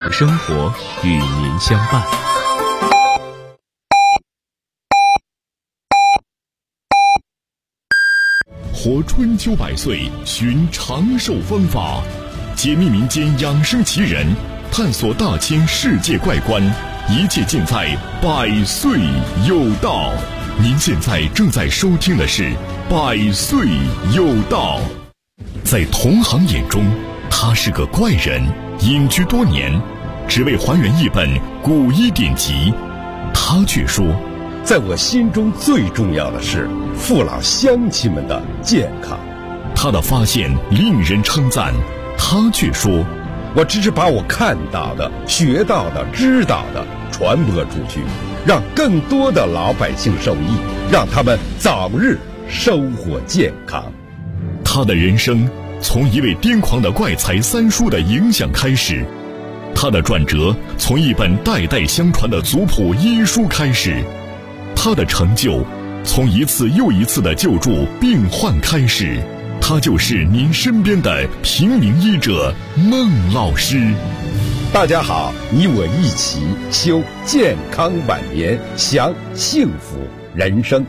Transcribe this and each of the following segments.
生活与您相伴。 活春秋百岁，寻长寿方法，解密民间养生奇人，探索大千世界怪观，一切尽在百岁有道。您现在正在收听的是百岁有道。在同行眼中，他是个怪人，隐居多年，只为还原一本古医典籍。他却说， 在我心中最重要的是父老乡亲们的健康。 他的发现令人称赞，他却说， 我只是把我看到的、学到的、知道的传播出去，让更多的老百姓受益，让他们早日收获健康。 他的人生从一位癫狂的怪才三叔的影响开始，他的转折从一本代代相传的族谱医书开始，他的成就从一次又一次的救助病患开始。他就是您身边的平民医者孟老师。 大家好，你我一起修健康晚年，享幸福人生。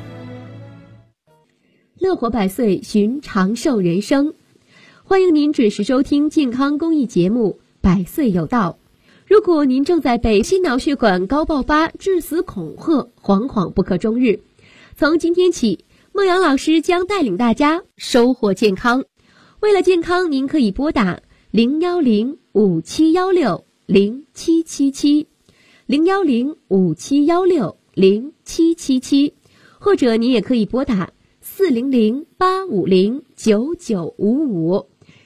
乐活百岁，寻长寿人生。欢迎您准时收听健康公益节目《百岁有道》。如果您正在被心脑血管高爆发致死恐吓，惶惶不可终日，从今天起，孟阳老师将带领大家收获健康。为了健康，您可以拨打010-5716-0777 010-5716-0777，或者您也可以拨打400-850-9955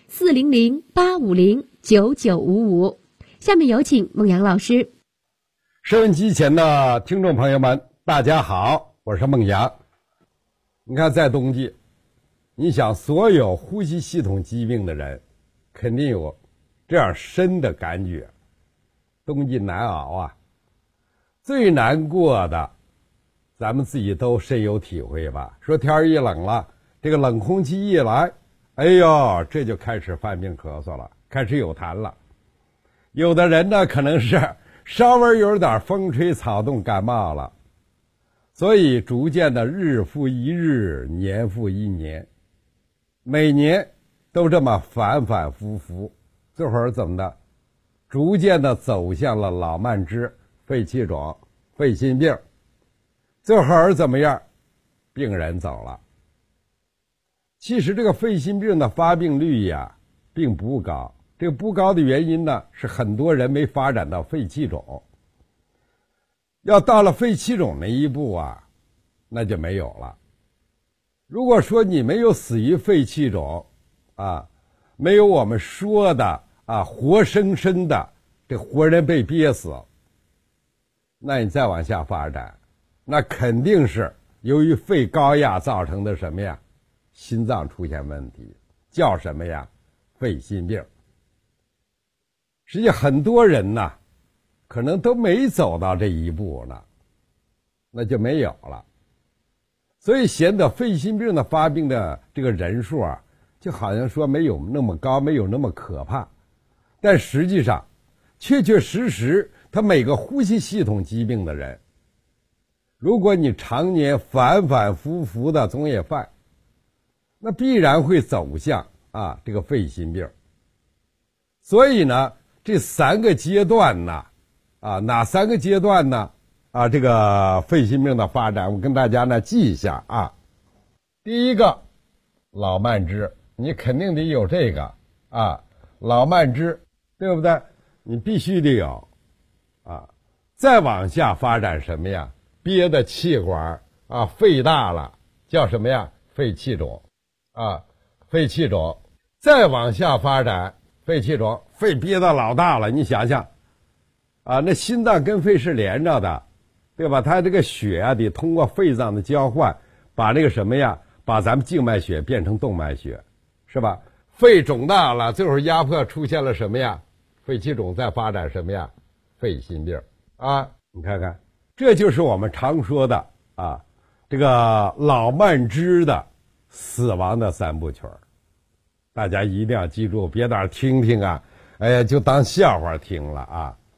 400-850-9955。下面有请孟阳老师。 收音机前的听众朋友们，大家好，我是孟阳。你看，在冬季，你想所有呼吸系统疾病的人肯定有这样深的感觉，冬季难熬啊。最难过的咱们自己都深有体会吧，说天一冷了，这个冷空气一来，哎呦，这就开始犯病咳嗽了，开始有痰了。有的人呢，可能是稍微有点风吹草动感冒了，所以逐渐的日复一日，年复一年，每年都这么反反复复，这会儿怎么的，逐渐的走向了老慢支、肺气肿、肺心病。这会儿怎么样？病人走了。其实这个肺心病的发病率呀，并不高。这个不高的原因呢，是很多人没发展到肺气肿。要到了肺气肿那一步啊，那就没有了。如果说你没有死于肺气肿啊，没有我们说的啊活生生的这活人被憋死，那你再往下发展，那肯定是由于肺高压造成的什么呀？心脏出现问题，叫什么呀？肺心病。实际很多人呢，可能都没走到这一步呢，那就没有了。所以显得肺心病的发病的这个人数啊，就好像说没有那么高，没有那么可怕，但实际上确确实实他每个呼吸系统疾病的人，如果你常年反反复复的总也犯，那必然会走向这个肺心病。所以呢，这三个阶段呢，哪三个阶段呢？这个肺心病的发展，我跟大家呢记一下啊。第一个，老慢支，你肯定得有这个老慢支，对不对？你必须得有再往下发展什么呀？憋的气管肺大了，叫什么呀？肺气肿肺气肿。再往下发展，肺气肿，肺憋得老大了，你想想那心脏跟肺是连着的，对吧？它这个血得通过肺脏的交换，把那个什么呀，把咱们静脉血变成动脉血，是吧？肺肿大了，这会儿压迫出现了什么呀？肺气肿，再发展什么呀？肺心病你看看，这就是我们常说的这个老慢支的死亡的三部曲。大家一定要记住，别在那儿听听就当笑话听了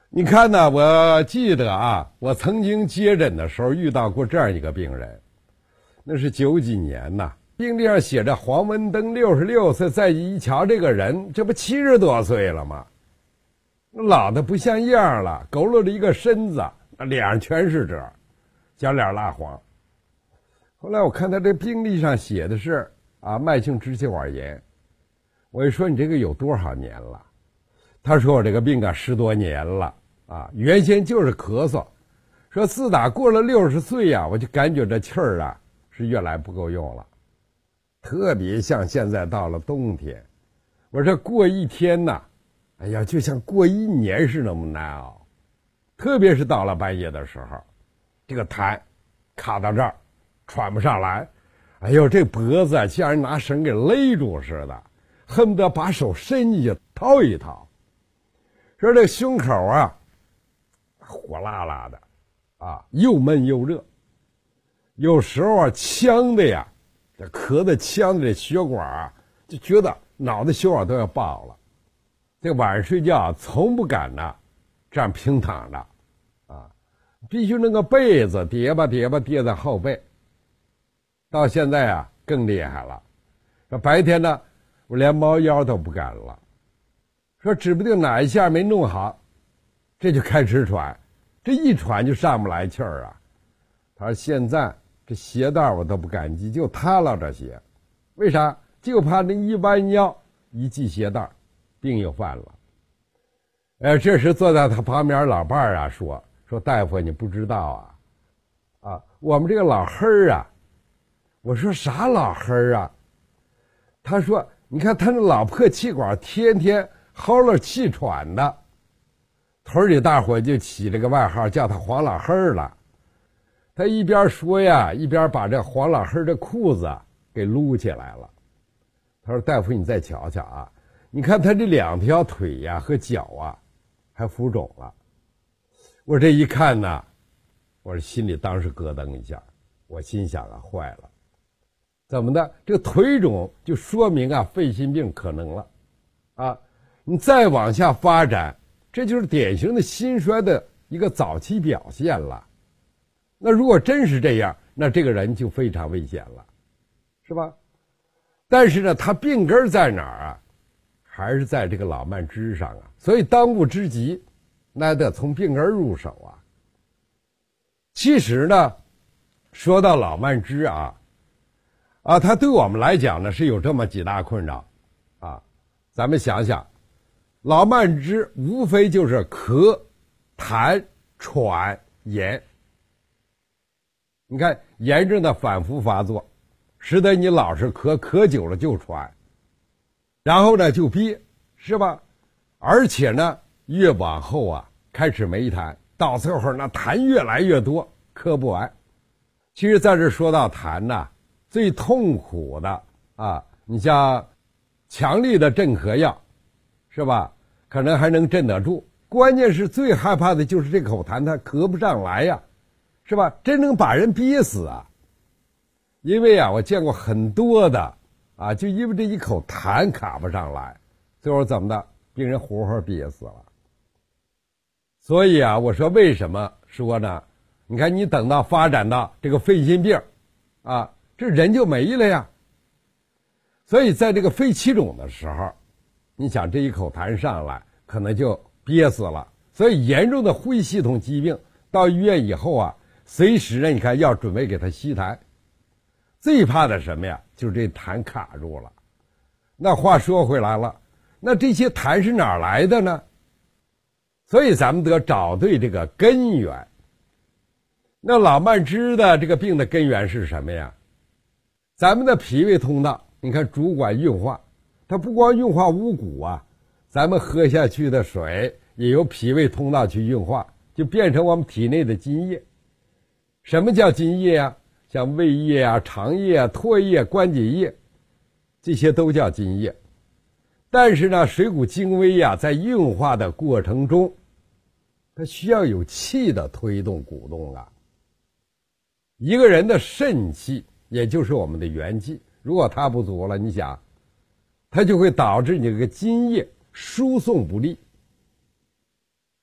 你看呢，我记得啊，我曾经接诊的时候遇到过这样一个病人，那是90几年呐，病历上写着黄文登66岁，再一瞧这个人，这不70多岁了吗？老的不像样了，佝偻着一个身子，脸上全是褶，小脸蜡黄。后来我看他这病历上写的是慢性支气管炎，我一说你这个有多少年了？他说我这个病10多年了原先就是咳嗽，说自打过了60岁我就感觉这气儿是越来不够用了，特别像现在到了冬天，我这过一天哎呀，就像过1年是那么难熬，特别是到了半夜的时候，这个痰卡到这儿，喘不上来，哎呦，这脖子像人拿绳给勒住似的，恨不得把手伸进去掏一掏。说这胸口火辣辣的又闷又热，有时候呛的这咳的呛的这血管就觉得脑袋血管都要爆了。这晚上睡觉从不敢这样平躺着必须那个被子叠吧叠在后背。到现在更厉害了，说白天我连猫腰都不敢了，说指不定哪一下没弄好，这就开始喘，这一喘就上不来气儿他说现在这鞋带我都不敢系，就他落着鞋，为啥？就怕那一弯腰一系鞋带，病又犯了。这时坐在他旁边老伴儿说大夫你不知道我们这个老黑儿我说啥老黑儿他说你看他那老破气管天天嚎了气喘的，屯里大伙就起这个外号叫他黄老黑儿了。他一边说一边把这黄老黑儿的裤子给撸起来了。他说大夫你再瞧瞧你看他这2条腿和脚还浮肿了。我这一看我这心里当时咯噔一下，我心想坏了，怎么的？这个腿肿就说明肺心病可能了你再往下发展，这就是典型的心衰的一个早期表现了。那如果真是这样，那这个人就非常危险了，是吧？但是呢，他病根在哪儿还是在这个老慢支上所以当务之急那得从病根入手其实呢，说到老慢支它对我们来讲呢是有这么几大困扰咱们想想，老慢支无非就是咳、痰、喘、炎。你看炎症的反复发作，使得你老是咳久了就喘，然后呢就憋，是吧？而且呢越往后开始没痰，到最后那痰越来越多，咳不完。其实在这说到痰最痛苦的你像强力的镇咳药，是吧？可能还能镇得住，关键是最害怕的就是这口痰它咳不上来是吧？真能把人憋死因为我见过很多的就因为这一口痰卡不上来，最后怎么的，病人活活憋死了。所以我说为什么说呢？你看你等到发展到这个肺心病这人就没了呀。所以在这个肺气肿的时候，你想这一口痰上来可能就憋死了。所以严重的呼吸系统疾病到医院以后随时你看要准备给他吸痰。最怕的什么呀？就是这痰卡住了。那话说回来了，那这些痰是哪儿来的呢？所以咱们得找对这个根源。那老慢支的这个病的根源是什么呀？咱们的脾胃通道，你看主管运化，它不光运化五谷咱们喝下去的水也由脾胃通道去运化，就变成我们体内的津液。什么叫津液像胃液肠液唾液关节液，这些都叫津液。但是呢，水谷精微在运化的过程中，它需要有气的推动鼓动一个人的肾气，也就是我们的元气，如果它不足了，你想它就会导致你这个津液输送不利。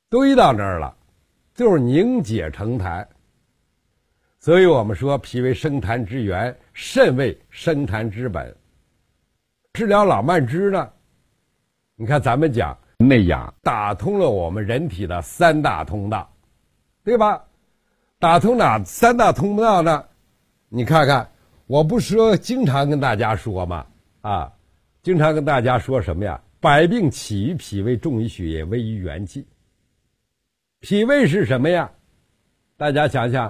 堆到那儿了，就是凝结成痰。所以我们说脾为生痰之源，肾为生痰之本。治疗老慢支呢，你看咱们讲内养，打通了我们人体的三大通道，对吧？打通哪三大通道呢？你看看，我不是说经常跟大家说吗？经常跟大家说什么呀？百病起于脾胃，重于血液，危于元气。脾胃是什么呀？大家想想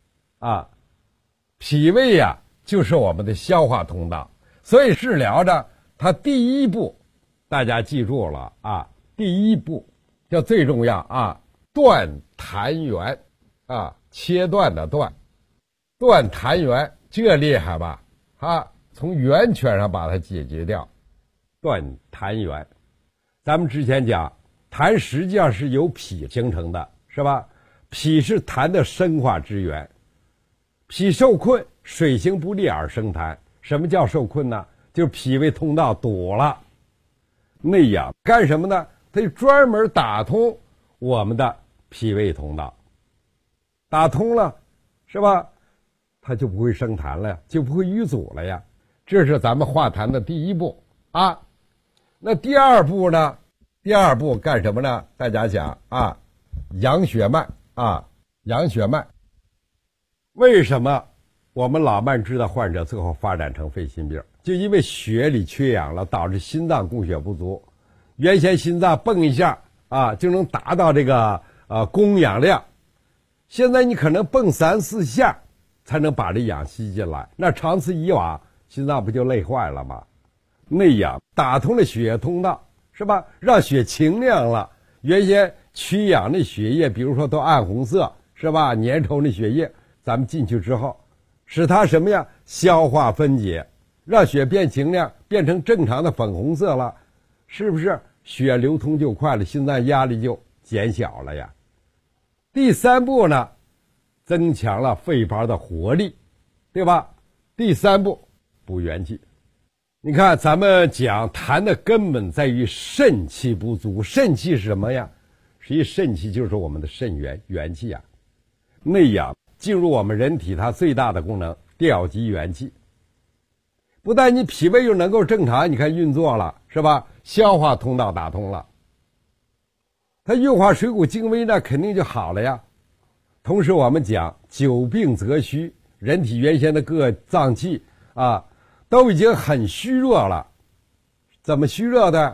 脾胃呀，就是我们的消化通道。所以治疗着它第一步，大家记住了第一步叫最重要断痰源切断的断，断痰源，这厉害吧？从源泉上把它解决掉，断痰源。咱们之前讲，痰实际上是由脾形成的，是吧？脾是痰的生化之源，脾受困，水行不利而生痰。什么叫受困呢？就是脾胃通道堵了。内养干什么呢？它就专门打通我们的脾胃通道，打通了，是吧？它就不会生痰了呀，就不会淤阻了呀。这是咱们化痰的第一步那第二步呢？第二步干什么呢？大家想养血脉养血脉。为什么我们老慢支的患者最后发展成肺心病？就因为血里缺氧了，导致心脏供血不足。原先心脏蹦一下就能达到这个供氧量，现在你可能蹦3-4下才能把这氧吸进来，那长此以往，心脏不就累坏了吗？内养打通了血液通道，是吧？让血清亮了。原先缺氧的血液，比如说都暗红色，是吧？粘稠的血液，咱们进去之后，使它什么呀？消化分解，让血变清亮，变成正常的粉红色了，是不是血流通就快了，心脏压力就减小了呀？第三步呢，增强了肺泡的活力，对吧？第三步，补元气。你看咱们讲痰的根本在于肾气不足，肾气是什么呀？实际肾气就是我们的肾元气内养进入我们人体，它最大的功能调集元气。不但你脾胃又能够正常，你看运作了，是吧？消化通道打通了，它运化水谷精微呢，肯定就好了呀。同时我们讲久病则虚，人体原先的各脏器都已经很虚弱了。怎么虚弱的？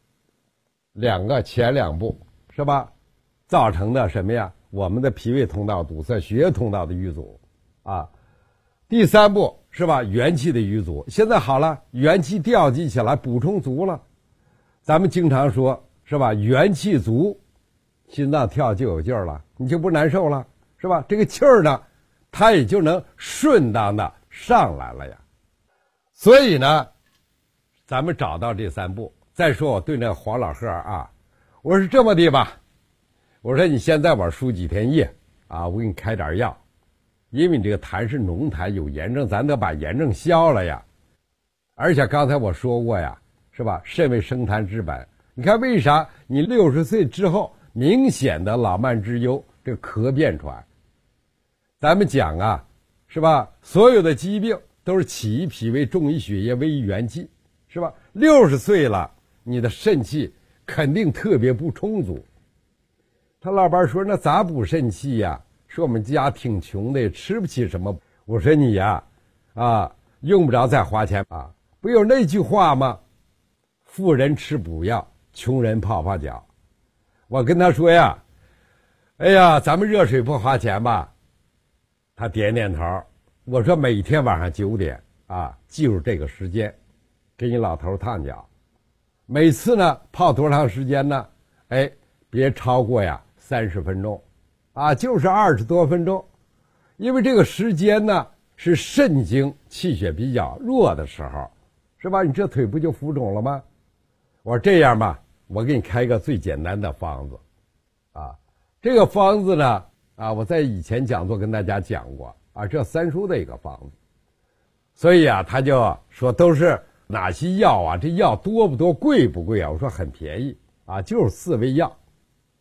前两步，是吧？造成的什么呀？我们的脾胃通道堵塞，血液通道的淤阻第三步，是吧？元气的淤阻。现在好了，元气调集起来，补充足了。咱们经常说，是吧？元气足，心脏跳就有劲儿了，你就不难受了，是吧？这个气儿呢，它也就能顺当的上来了呀。所以呢，咱们找到这三步。再说我对那黄老贺我说这么的吧，我说你先在我输几天液我给你开点药，因为你这个痰是脓痰，有炎症，咱得把炎症消了呀。而且刚才我说过呀，是吧？肾为生痰之本。你看为啥你60岁之后明显的老慢支忧，这个咳便喘？咱们讲是吧？所有的疾病都是起于脾胃，重于血液，危于元气，是吧？60岁了，你的肾气肯定特别不充足。他老伴说：“那咋补肾气呀？说我们家挺穷的，吃不起什么。”我说你用不着再花钱不有那句话吗？富人吃补药，穷人泡泡脚。我跟他说呀，哎呀，咱们热水不花钱吧？他点点头。我说每天晚上9点记住这个时间，给你老头烫脚。每次呢泡多长时间呢？别超过30分钟就是20多分钟。因为这个时间呢是肾经气血比较弱的时候，是吧？你这腿不就浮肿了吗？我说这样吧，我给你开个最简单的方子这个方子呢我在以前讲座跟大家讲过这三叔的一个方子。所以他就说都是哪些药这药多不多，贵不贵我说很便宜就是4味药。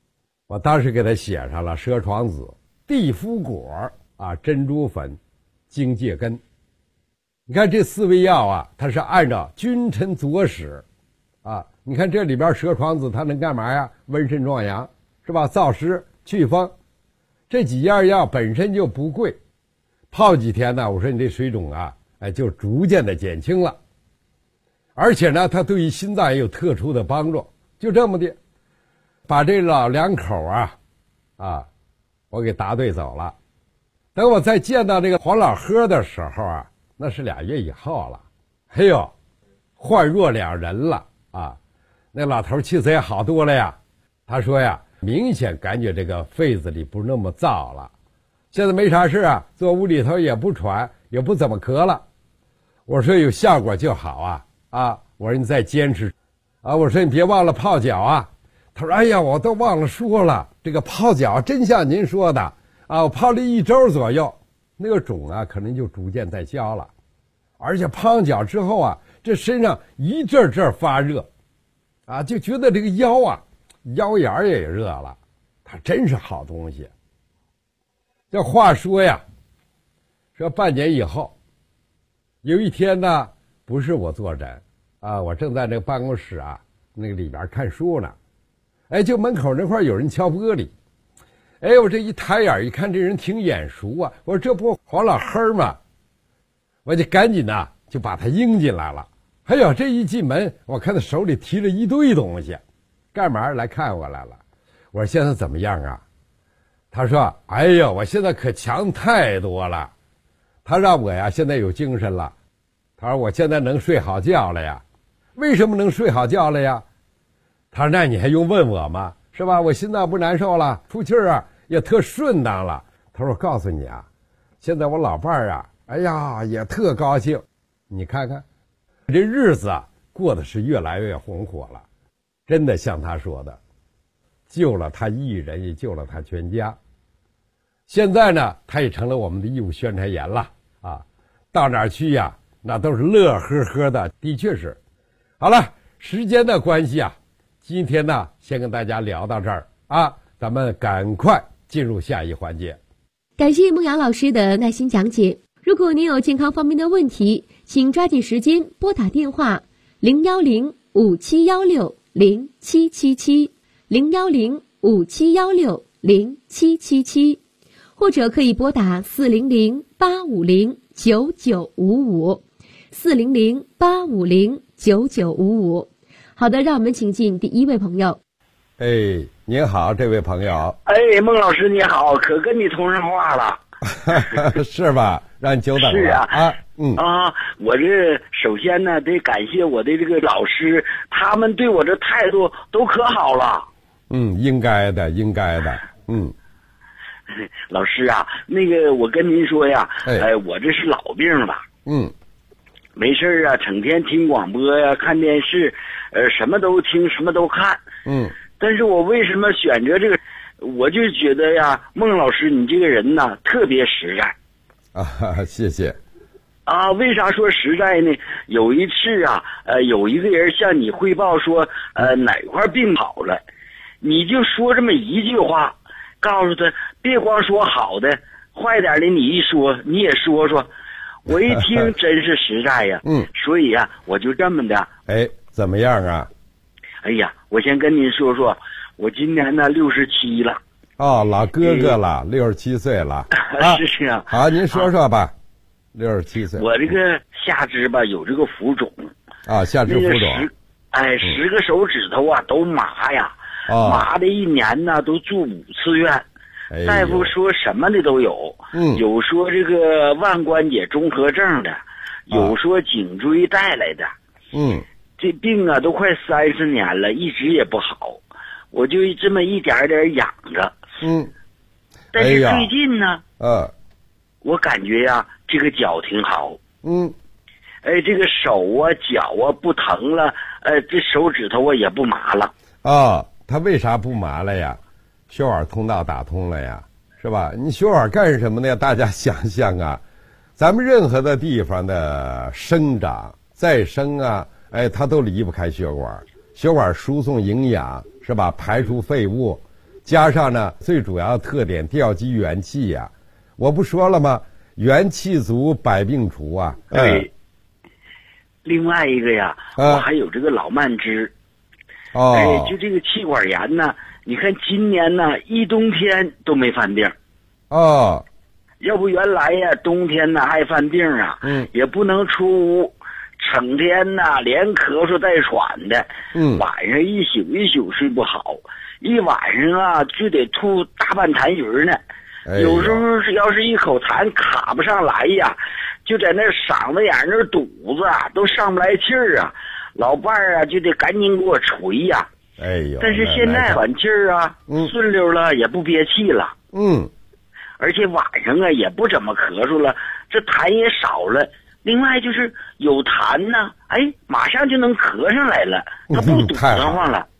我当时给他写上了蛇床子、地肤果啊、珍珠粉、荆芥根。你看这4味药啊，它是按照君臣佐使啊。你看这里边蛇床子它能干嘛呀？温肾壮阳是吧？燥湿祛风。这几样药本身就不贵，泡几天呢，我说你这水肿啊，就逐渐的减轻了。而且呢，它对于心脏也有特殊的帮助。就这么的，把这老两口我给答对走了。等我再见到这个黄老喝的时候啊，那是2月以后了。哎呦，焕若两人了啊！那老头气色也好多了呀。他说呀，明显感觉这个肺子里不那么燥了，现在没啥事啊，坐屋里头也不喘，也不怎么咳了。我说有效果就好啊！我说你再坚持啊！我说你别忘了泡脚啊！他说：“哎呀，我都忘了说了，这个泡脚真像您说的啊！我泡了1周左右，那个肿啊可能就逐渐在消了，而且泡完脚之后啊，这身上一阵阵发热，啊，就觉得这个腰眼也热了，它真是好东西。这话说呀，说半年以后，有一天呢，不是我坐诊啊，我正在那个办公室啊，那个里边看书呢。”就门口那块有人敲玻璃，我这一抬眼一看，这人挺眼熟啊，我说这不黄老黑吗？我就赶紧就把他迎进来了。哎呦，这一进门，我看他手里提着一堆东西，干嘛来看我来了？我说现在怎么样啊？他说：“哎呦，我现在可强太多了。”他让我呀现在有精神了。他说我现在能睡好觉了呀。为什么能睡好觉了呀？他说：“那你还用问我吗？是吧？我心脏不难受了，出气儿也特顺当了。”他说：“我告诉你啊，现在我老伴儿哎呀也特高兴，你看看，这日子过得是越来越红火了，真的像他说的，救了他一人，也救了他全家。现在呢，他也成了我们的义务宣传员了啊，到哪儿去呀，那都是乐呵呵的，的确是。好了，时间的关系啊。”今天呢，先跟大家聊到这儿啊，咱们赶快进入下一环节。 感谢孟阳老师的耐心讲解。如果您有健康方面的问题，请抓紧时间拨打电话010-5716-0777 010-5716-0777，或者可以拨打400-850-9955 400-850-9955。好的，让我们请进第1位朋友。 您好，这位朋友。 孟老师你好，可跟你通上话了。 是吧？让你久等了。 是我这首先呢得感谢我的这个老师，他们对我这态度都可好了。 应该的。 老师啊，那个我跟您说呀，我这是老病了。没事啊，整天听广播呀，看电视，什么都听，什么都看。但是我为什么选择这个？我就觉得呀，孟老师你这个人呢特别实在。 谢谢。 为啥说实在呢？有一次啊，有一个人向你汇报说，哪块病好了，你就说这么一句话，告诉他别光说好的，坏点的你一说你也说说。我一听真是实在呀。所以呀，我就这么的。 怎么样啊？ 哎呀，我先跟您说说，我今年呢67了。 老哥哥了，67岁了。 是啊。 好，您说说吧。67岁。 我这个下肢吧有这个浮肿。 下肢浮肿。 10个手指头都麻呀。麻的一年呢都住5次院。大夫说什么的都有。有说这个腕关节综合症的，有说颈椎带来的。这病都快30年了，一直也不好，我就这么一点点养着。但是最近呢，我感觉呀，这个脚挺好。这个手脚不疼了，这手指头也不麻了。 他为啥不麻了呀？血管通道打通了呀，是吧？你血管干什么呢？大家想想啊，咱们任何的地方的生长再生它都离不开血管。血管输送营养，是吧？排出废物， 加上呢最主要特点调集元气呀，我不说了吗？元气足，百病除啊。 对。另外一个呀，我还有这个老慢支。就这个气管炎呢，你看今年呢一冬天都没犯病。要不原来呀冬天呢还犯病啊，也不能出屋，整天呢连咳嗽带喘的，晚上一宿一宿睡不好，一晚上啊就得吐大半痰盂呢。有时候要是一口痰卡不上来呀，就在那嗓子眼那堵子都上不来气儿啊，老伴儿啊就得赶紧给我捶呀。但是现在缓气儿啊，顺溜了，也不憋气了。而且晚上啊也不怎么咳嗽了，这痰也少了。另外就是有痰呢，马上就能咳上来了，它不堵得慌了。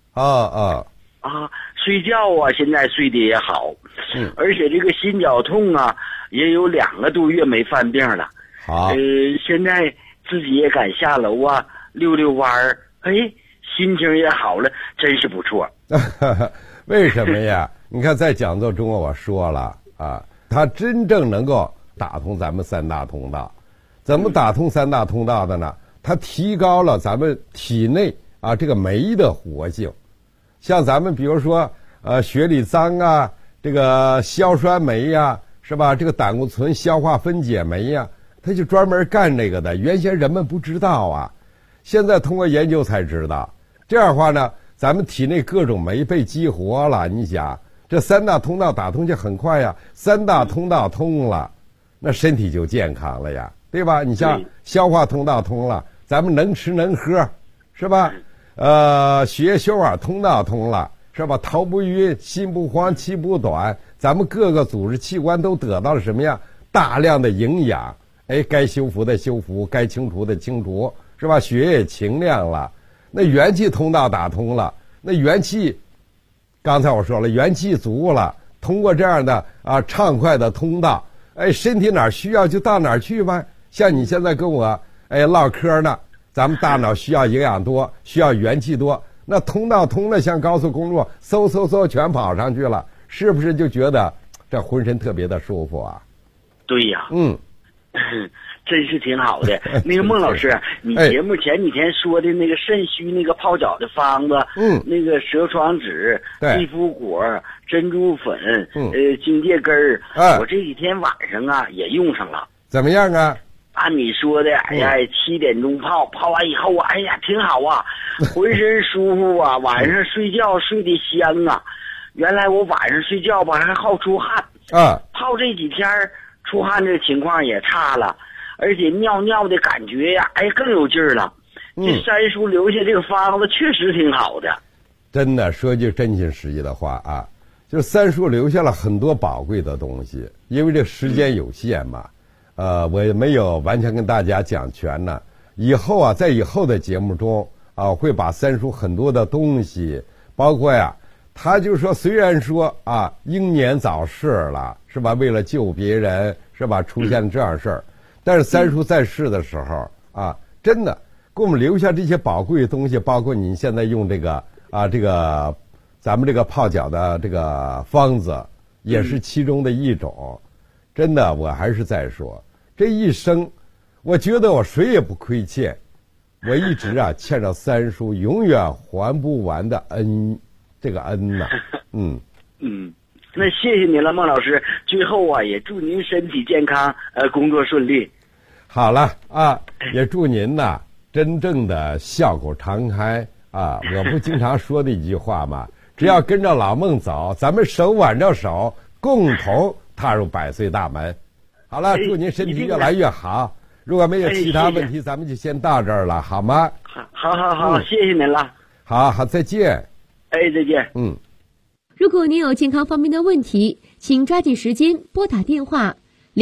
睡觉啊现在睡得也好，而且这个心绞痛啊也有2个多月没犯病了。现在自己也敢下楼啊溜溜弯儿，心情也好了，真是不错。 为什么呀？你看在讲座中我说了啊，它真正能够打通咱们3大通道。怎么打通3大通道的呢？它提高了咱们体内啊这个酶的活性。像咱们比如说血里脏啊，这个硝酸酶呀，是吧？这个胆固醇消化分解酶呀，它就专门干这个的。原先人们不知道啊，现在通过研究才知道。这样的话呢，咱们体内各种酶被激活了。你想，这3大通道打通就很快呀，3大通道通了，那身体就健康了呀，对吧？你像消化通道通了，咱们能吃能喝，是吧？血液血管通道通了，是吧？头不晕，心不慌，气不短，咱们各个组织器官都得到了什么呀？大量的营养，该修复的修复，该清除的清除，是吧？血液清亮了，那元气通道打通了，那元气，刚才我说了，元气足了，通过这样的畅快的通道，身体哪儿需要就到哪儿去吧。像你现在跟我唠嗑呢，咱们大脑需要营养多，需要元气多，那通道通了，像高速公路嗖全跑上去了，是不是就觉得这浑身特别的舒服啊？ 对呀，真是挺好的。那个孟老师，你节目前几天说的那个肾虚那个泡脚的方子，那个蛇床子、地肤果、珍珠粉、荆芥根儿，我这几天晚上啊也用上了。 怎么样啊？ 按你说的，7点钟泡完以后啊，挺好啊，浑身舒服啊，晚上睡觉睡得香啊。原来我晚上睡觉吧还好出汗泡这几天出汗这情况也差了，而且尿的感觉呀，更有劲儿了。这三叔留下这个方子确实挺好的。 真的说句真心实意的话啊，就是三叔留下了很多宝贵的东西，因为这时间有限嘛。我也没有完全跟大家讲全呢。以后啊，在以后的节目中啊，会把三叔很多的东西，包括呀，他就说，虽然说啊，英年早逝了，是吧？为了救别人，是吧？出现这样事儿，但是三叔在世的时候啊，真的给我们留下这些宝贵的东西，包括您现在用这个咱们这个泡脚的这个方子，也是其中的一种。真的，我还是在说。这一生，我觉得我谁也不亏欠，我一直欠着三叔永远还不完的恩，这个恩呐， 那谢谢您了，孟老师。最后啊，也祝您身体健康，工作顺利。 好了啊，也祝您呐真正的笑口常开啊！我不经常说的一句话嘛，只要跟着老孟走，咱们手挽着手，共同踏入100岁大门。好了，祝您身体越来越好。如果没有其他问题，咱们就先到这儿了，好吗？ 好，谢谢您了。 好，再见。 再见。 如果您有健康方面的问题，请抓紧时间拨打电话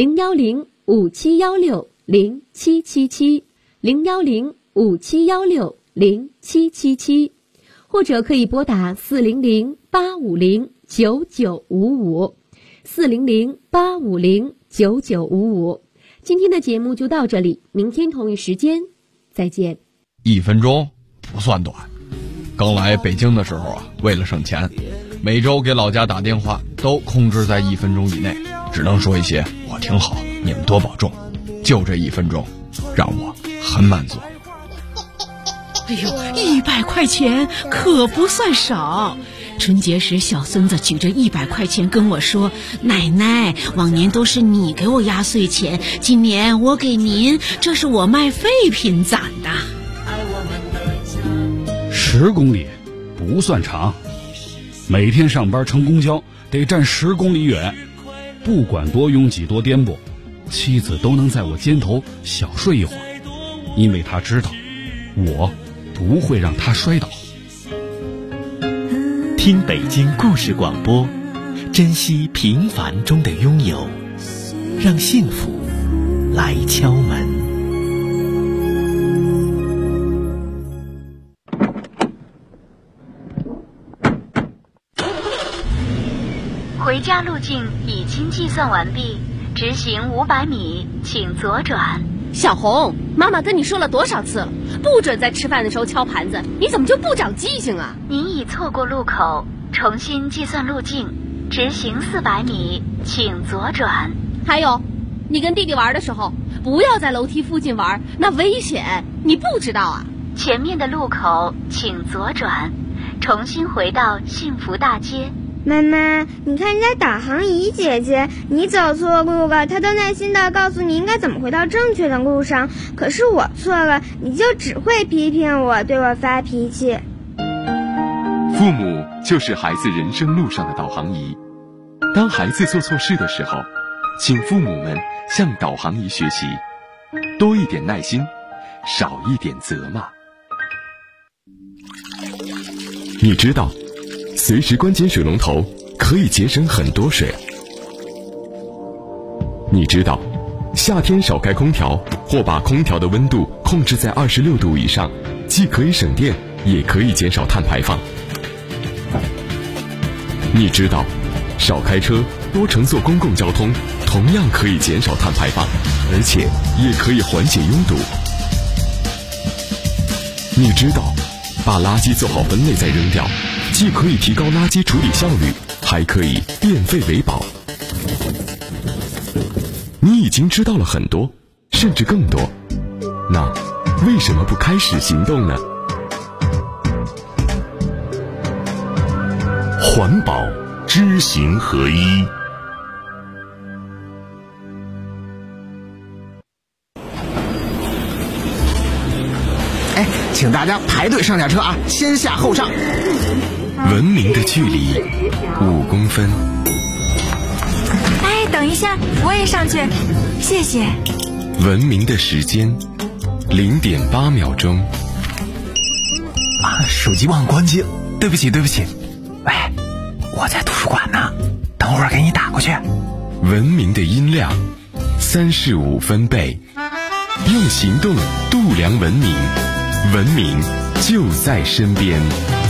010-5716-0777 010-5716-0777，或者可以拨打400-850-9955 400-850-9955。今天的节目就到这里，明天同一时间再见。 1分钟不算短，刚来北京的时候啊，为了省钱， 每周给老家打电话都控制在1分钟以内，只能说一些我挺好，你们多保重，就这1分钟让我很满足。 哎呦，100块钱可不算少。春节时小孙子举着100块钱跟我说，奶奶，往年都是你给我压岁钱，今年我给您，这是我卖废品攒的。 10公里不算长，每天上班乘公交得站10公里远，不管多拥挤多颠簸，妻子都能在我肩头小睡一会儿，因为她知道我不会让她摔倒。 听北京故事广播，珍惜平凡中的拥有，让幸福来敲门。 回家路径已经计算完毕，直行500米，请左转。 小红，妈妈跟你说了多少次了，不准在吃饭的时候敲盘子，你怎么就不长记性啊？ 您已错过路口，重新计算路径，直行400米，请左转。 还有，你跟弟弟玩的时候，不要在楼梯附近玩，那危险，你不知道啊？ 前面的路口请左转，重新回到幸福大街。 妈妈，你看人家导航仪姐姐，你走错路了，她都耐心地告诉你应该怎么回到正确的路上，可是我错了，你就只会批评我，对我发脾气。 父母就是孩子人生路上的导航仪，当孩子做错事的时候，请父母们向导航仪学习，多一点耐心，少一点责骂。 你知道随时关紧水龙头可以节省很多水。你知道夏天少开空调或把空调的温度控制在26度以上，既可以省电也可以减少碳排放。你知道少开车多乘坐公共交通同样可以减少碳排放，而且也可以缓解拥堵。你知道把垃圾做好分类再扔掉，既可以提高垃圾处理效率，还可以变废为宝。你已经知道了很多，甚至更多，那为什么不开始行动呢？ 环保知行合一。 请大家排队上下车啊，先下后上。 文明的距离5公分。 哎，等一下，我也上去，谢谢。 文明的时间0.8秒钟。 手机忘关机，对不起。喂，我在图书馆呢，等会儿给你打过去。 文明的音量35分贝。用行动度量文明，文明就在身边。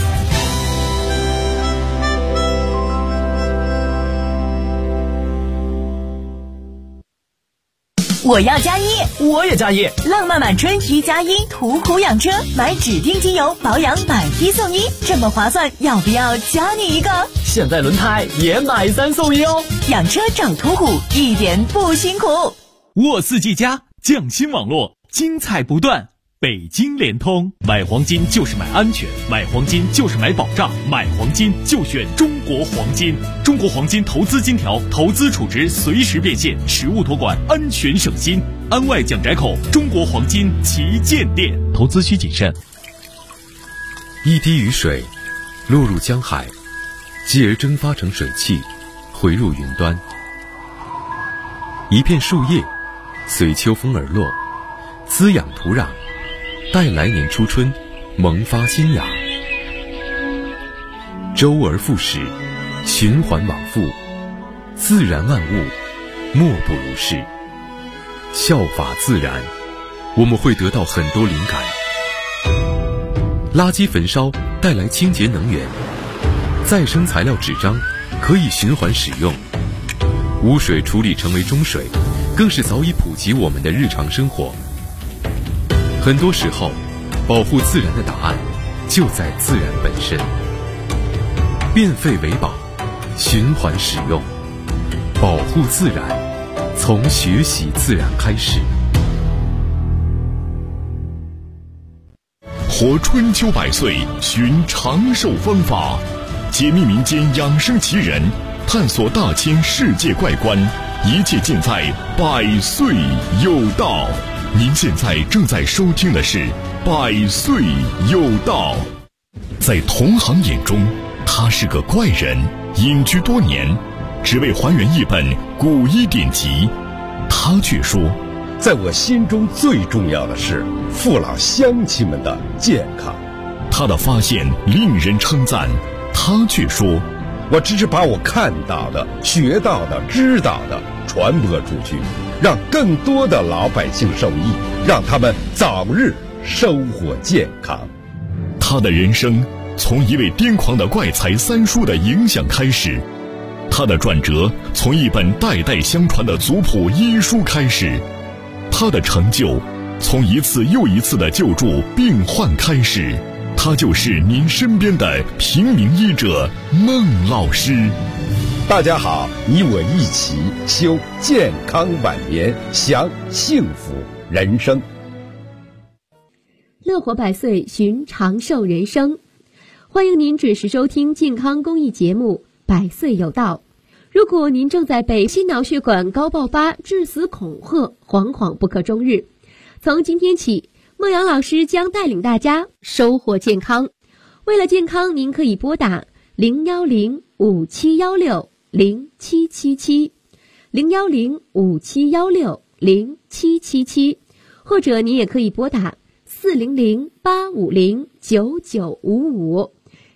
我要加一， 我也加一。 浪漫满春1+1途虎养车，买指定机油保养买1送1，这么划算，要不要加你一个？ 现在轮胎也买3送1哦。 养车找途虎，一点不辛苦。 沃4G+匠心网络，精彩不断。北京联通，买黄金就是买安全，买黄金就是买保障，买黄金就选中国黄金。中国黄金投资金条，投资储值随时变现，实物托管，安全省心。安外蒋宅口中国黄金旗舰店。投资需谨慎。 一滴雨水落入江海，继而蒸发成水汽，回入云端。一片树叶随秋风而落，滋养土壤，待来年初春萌发新芽。周而复始，循环往复，自然万物莫不如是。效法自然，我们会得到很多灵感。垃圾焚烧带来清洁能源，再生材料纸张可以循环使用，污水处理成为中水，更是早已普及我们的日常生活。很多时候，保护自然的答案就在自然本身。 变废为宝，循环使用，保护自然，从学习自然开始。 活春秋百岁，寻长寿方法，解密民间养生奇人，探索大千世界怪观，一切尽在百岁有道。您现在正在收听的是百岁有道。在同行眼中，他是个怪人，隐居多年，只为还原一本古医典籍。他却说， 在我心中最重要的是父老乡亲们的健康。 他的发现令人称赞，他却说， 我只是把我看到的、学到的、知道的传播出去，让更多的老百姓受益，让他们早日收获健康。 他的人生从一位癫狂的怪才三叔的影响开始，他的转折从一本代代相传的族谱医书开始，他的成就从一次又一次的救助病患开始。他就是您身边的平民医者孟老师。 大家好，你我一起修健康晚年，享幸福人生。 乐活百岁，寻长寿人生。欢迎您准时收听健康公益节目《百岁有道》。如果您正在被心脑血管高爆发、致死恐吓，惶惶不可终日，从今天起，孟阳老师将带领大家收获健康。为了健康，您可以拨打010-5716-0777 010-5716-0777，或者您也可以拨打400-850-9955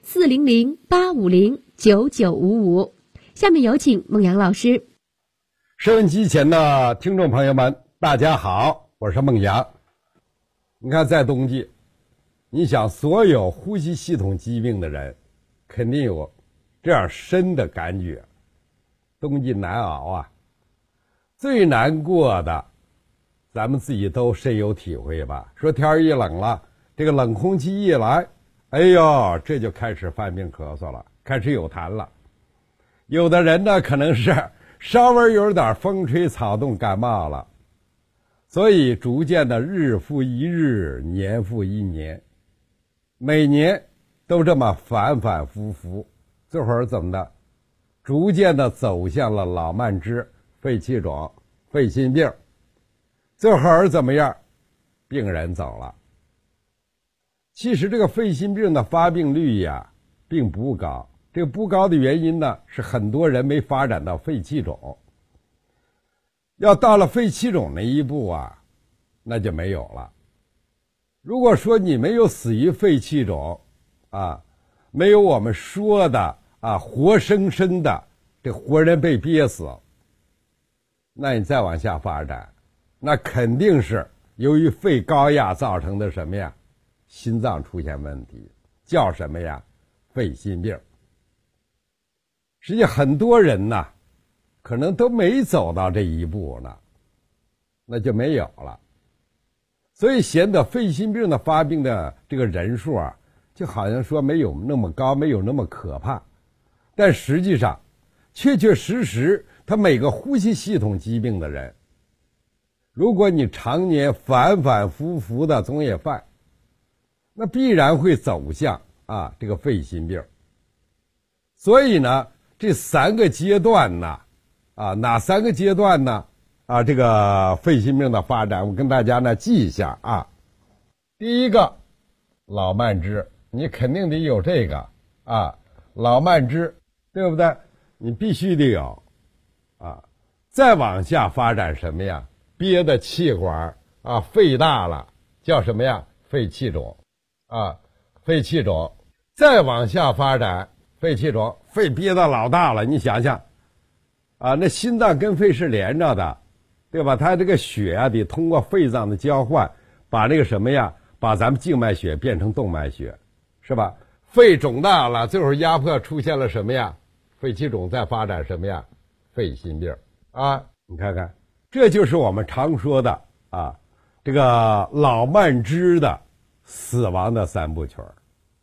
400-850-9955。下面有请孟阳老师。 收音机前的听众朋友们，大家好，我是孟阳。你看，在冬季，你想所有呼吸系统疾病的人肯定有这样深的感觉，冬季难熬啊。最难过的咱们自己都深有体会吧，说天一冷了，这个冷空气一来，哎呦，这就开始犯病咳嗽了，开始有痰了。有的人呢，可能是稍微有点风吹草动感冒了，所以逐渐的日复一日，年复一年，每年都这么反反复复，最后怎么的，逐渐的走向了老慢支、肺气肿、肺心病，最后怎么样，病人走了。其实这个肺心病的发病率呀并不高，这个不高的原因呢，是很多人没发展到肺气肿。要到了肺气肿那一步啊，那就没有了。如果说你没有死于肺气肿啊，没有我们说的啊活生生的这活人被憋死，那你再往下发展，那肯定是由于肺高压造成的什么呀？心脏出现问题，叫什么呀？肺心病。实际很多人呢，可能都没走到这一步呢，那就没有了。所以显得肺心病的发病的这个人数啊，就好像说没有那么高，没有那么可怕。但实际上，确确实实，他每个呼吸系统疾病的人，如果你常年反反复复的总也犯，那必然会走向啊这个肺心病。所以呢，这三个阶段呢，哪三个阶段呢？这个肺心病的发展，我跟大家呢记一下啊。第一个，老慢支，你肯定得有这个啊，老慢支，对不对？你必须得有啊。再往下发展什么呀？憋的气管啊，肺大了，叫什么呀？肺气肿啊，肺气肿。再往下发展，肺气肿，肺憋得老大了，你想想啊，那心脏跟肺是连着的，对吧？它这个血啊，得通过肺脏的交换，把这个什么呀，把咱们静脉血变成动脉血，是吧？肺肿大了，最后压迫出现了什么呀？肺气肿，再发展什么呀？肺心病啊！你看看，这就是我们常说的啊，这个老慢支的死亡的三部曲。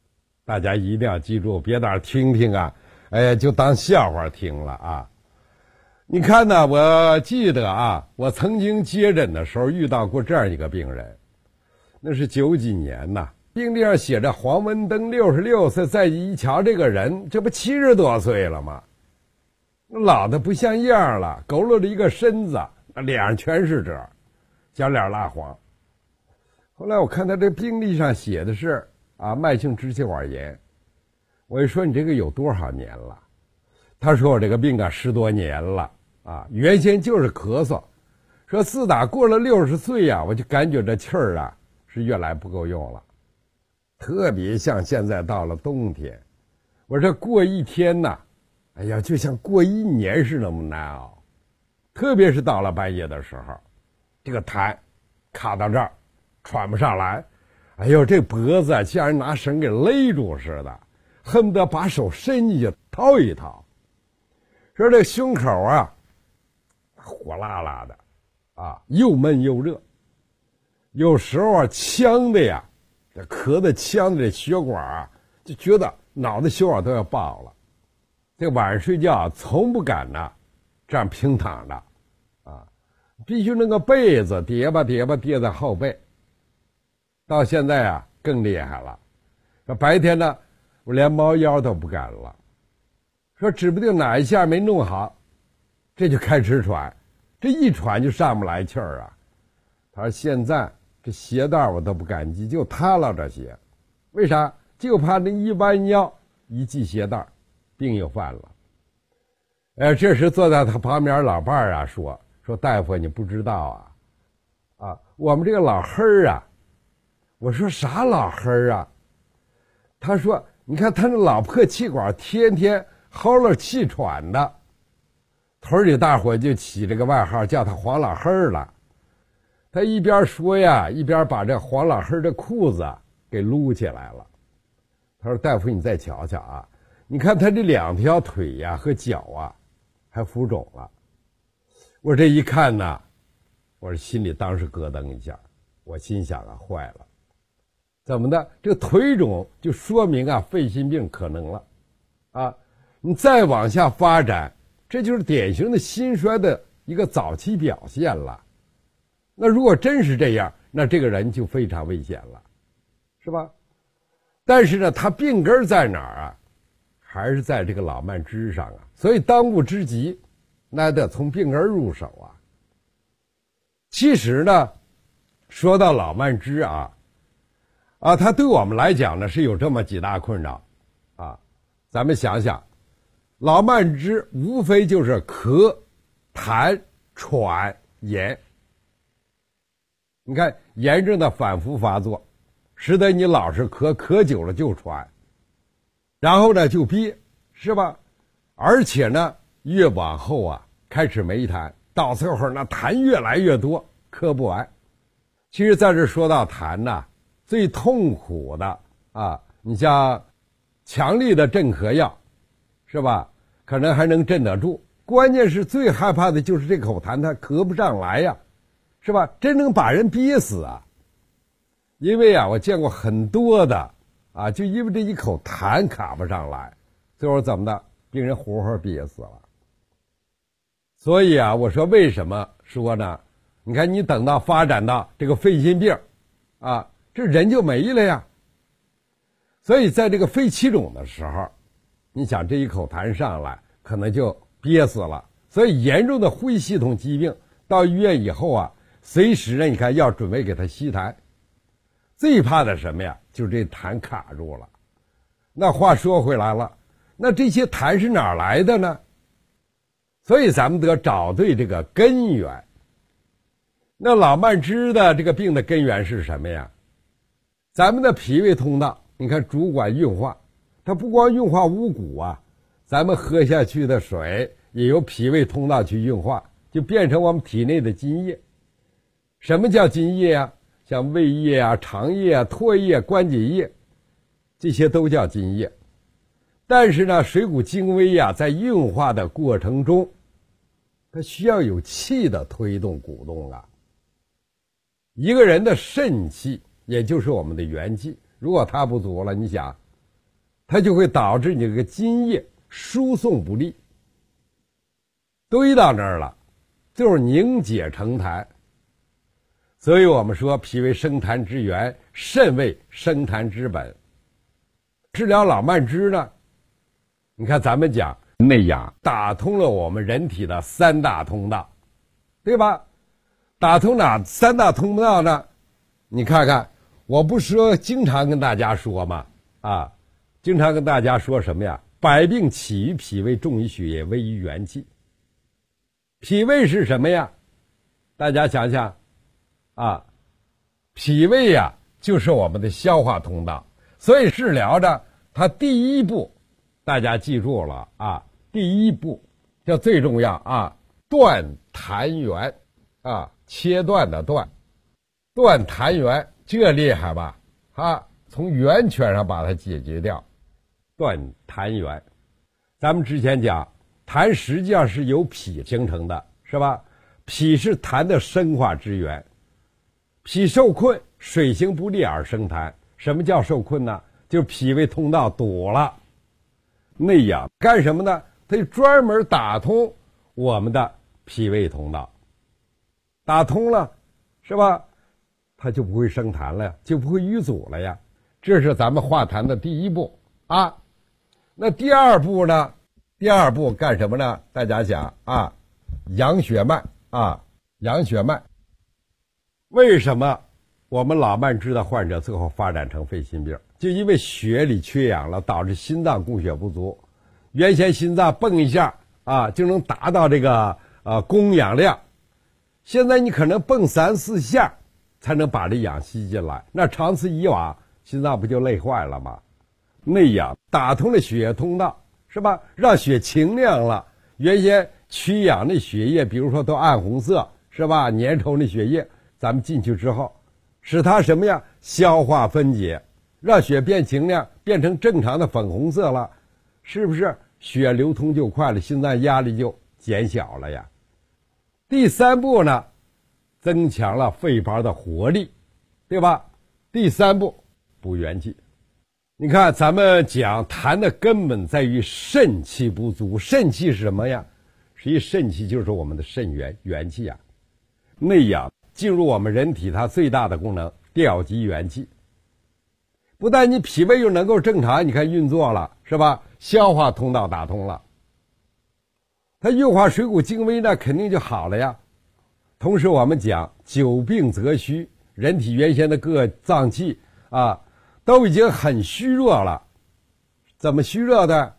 大家一定要记住，别在那听听啊，哎呀，就当笑话听了啊。你看呢，我记得啊，我曾经接诊的时候遇到过这样一个病人，那是90几年呐，病历上写着黄文登66岁，再一瞧这个人，这不70多岁了吗？老的不像样了，佝偻着一个身子，脸上全是褶，小脸蜡黄。后来我看他这病历上写的是啊，慢性支气管炎。我一说你这个有多少年了？他说我这个病啊10多年了啊，原先就是咳嗽，说自打过了60岁呀，我就感觉这气儿啊是越来不够用了，特别像现在到了冬天，我这过一天呐，哎呀，就像过1年是那么难熬，特别是到了半夜的时候，这个痰卡到这儿，喘不上来，哎呦，这脖子啊像人拿绳给勒住似的，恨不得把手伸进去掏一掏。说这胸口啊火辣辣的啊，又闷又热，有时候啊呛的呀，这咳的呛的这血管啊，就觉得脑袋血管都要爆了。这晚上睡觉从不敢呢这样平躺着啊，必须那个被子叠吧叠在后背。到现在啊更厉害了，说白天呢我连猫腰都不敢了，说指不定哪一下没弄好，这就开始喘，这一喘就上不来气儿啊。他说现在这鞋带我都不敢系，就塌了这鞋，为啥？就怕那一弯腰一系鞋带，病又犯了。这时坐在他旁边老伴儿啊说大夫你不知道啊，我们这个老黑儿啊。我说啥老黑儿啊？他说你看他那老破气管天天嚎了气喘的，头里大伙就起这个外号叫他黄老黑儿了。他一边说呀一边把这黄老黑儿的裤子给撸起来了。他说大夫你再瞧瞧啊，你看他这2条腿呀和脚啊还浮肿了。我这一看呢，我这心里当时咯噔一下，我心想啊坏了，怎么的？这个腿肿就说明啊肺心病可能了啊！你再往下发展，这就是典型的心衰的一个早期表现了。那如果真是这样，那这个人就非常危险了，是吧？但是呢，他病根在哪儿啊？还是在这个老慢支上啊。所以当务之急，那得从病根入手啊。其实呢，说到老慢支啊，它对我们来讲呢是有这么几大困扰啊。咱们想想，老慢支无非就是咳、痰、喘、炎。你看炎症的反复发作，使得你老是咳久了就喘，然后呢就憋，是吧？而且呢越往后啊开始没痰，到最后那痰越来越多，咳不完。其实在这说到痰呢，最痛苦的啊，你像强力的镇咳药，是吧？可能还能镇得住，关键是最害怕的就是这口痰它咳不上来呀，是吧？真能把人憋死啊！因为啊，我见过很多的啊，就因为这一口痰卡不上来，最后怎么的，病人活活憋死了。所以啊，我说为什么说呢？你看你等到发展到这个肺心病啊，这人就没了呀。所以在这个肺气肿的时候，你想这一口痰上来可能就憋死了。所以严重的呼吸系统疾病到医院以后啊，随时呢你看要准备给他吸痰。最怕的什么呀？就是这痰卡住了。那话说回来了，那这些痰是哪儿来的呢？所以咱们得找对这个根源。那老慢支的这个病的根源是什么呀？咱们的脾胃通道，你看主管运化，它不光运化五谷啊，咱们喝下去的水也由脾胃通道去运化，就变成我们体内的津液。什么叫津液啊？像胃液啊、肠液啊、唾液、关节液，这些都叫津液。但是呢，水谷精微啊，在运化的过程中，它需要有气的推动鼓动啊。一个人的肾气，也就是我们的元气，如果它不足了，你想， 它就会导致你这个津液输送不利，堆到那儿了，就是凝结成痰。所以我们说脾为生痰之源，肾为生痰之本。治疗老慢支呢，你看咱们讲内养打通了我们人体的三大通道，对吧？打通哪三大通道呢？你看看，我不说经常跟大家说吗？经常跟大家说什么呀？百病起于脾胃，重于血液，危于元气。脾胃是什么呀？大家想想脾胃呀，就是我们的消化通道。所以治疗的它第一步，大家记住了第一步叫最重要断痰源切断的断痰源，这厉害吧？从源泉上把它解决掉，断痰源。咱们之前讲，痰实际上是由脾形成的，是吧？脾是痰的生化之源，脾受困，水行不利而生痰。什么叫受困呢？就是脾胃通道堵了。内养干什么呢？它就专门打通我们的脾胃通道，打通了，是吧？它就不会生痰了呀，就不会淤阻了呀。这是咱们化痰的第一步那第二步呢？第二步干什么呢？大家想养血脉养血脉。为什么我们老慢支的患者最后发展成肺心病？就因为血里缺氧了，导致心脏供血不足。原先心脏蹦一下就能达到这个供氧量，现在你可能蹦3、4下才能把这氧吸进来，那长此以往，心脏不就累坏了吗？内养打通了血液通道，是吧？让血清亮了，原先缺氧的血液，比如说都暗红色，是吧？粘稠的血液，咱们进去之后，使它什么呀？消化分解，让血变清亮，变成正常的粉红色了，是不是血流通就快了，心脏压力就减小了呀？第三步呢，增强了肺泡的活力，对吧？第三步补元气。你看咱们讲痰的根本在于肾气不足，肾气是什么呀？实际肾气就是我们的肾元，元气啊。内养进入我们人体，它最大的功能调集元气。不但你脾胃又能够正常，你看运作了，是吧？消化通道打通了，它运化水谷精微呢，肯定就好了呀。同时我们讲久病则虚，人体原先的各脏器都已经很虚弱了。怎么虚弱的？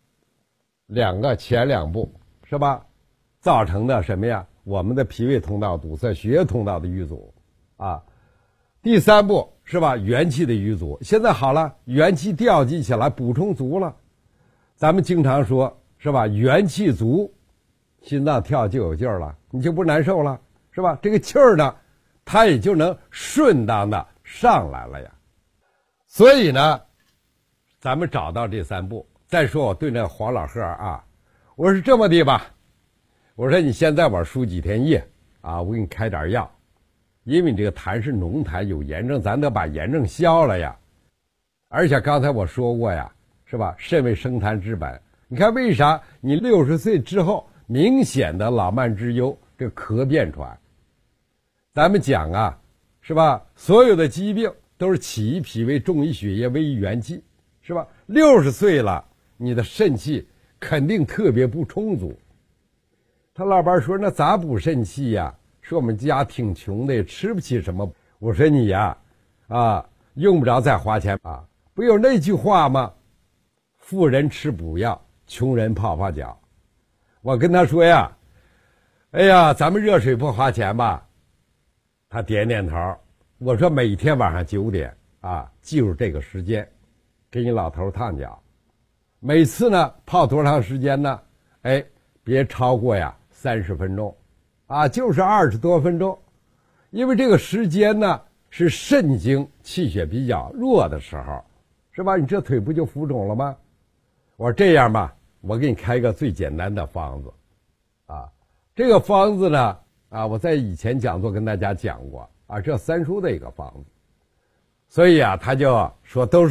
前两步，是吧？造成的什么呀？我们的脾胃通道堵塞，血液通道的淤阻第三步是吧？元气的淤阻。现在好了，元气调集起来，补充足了。咱们经常说，是吧？元气足，心脏跳就有劲儿了，你就不难受了，是吧？这个气儿呢，它也就能顺当的上来了呀。所以呢，咱们找到这三步。再说我对那黄老贺我说这么的吧，我说你先在我输几天液我给你开点药，因为你这个痰是脓痰，有炎症，咱得把炎症消了呀。而且刚才我说过呀，是吧？肾为生痰之本。你看为啥你60岁之后明显的老慢支忧，这咳便喘？咱们讲是吧？所有的疾病都是起于脾胃，重于血液，危于元气，是吧？60岁了，你的肾气肯定特别不充足。他老板说那咋补肾气呀？说我们家挺穷的，也吃不起什么。我说你用不着再花钱不有那句话吗？富人吃补药，穷人泡泡脚。我跟他说呀，哎呀，咱们热水不花钱吧？他点点头。我说每天晚上9点记住这个时间，给你老头烫脚。每次呢泡多长时间呢？别超过30分钟就是20多分钟。因为这个时间呢是肾经气血比较弱的时候，是吧？你这腿不就浮肿了吗？我说这样吧，我给你开个最简单的方子这个方子呢我在以前讲座跟大家讲过这三叔的一个方子。所以他就说都是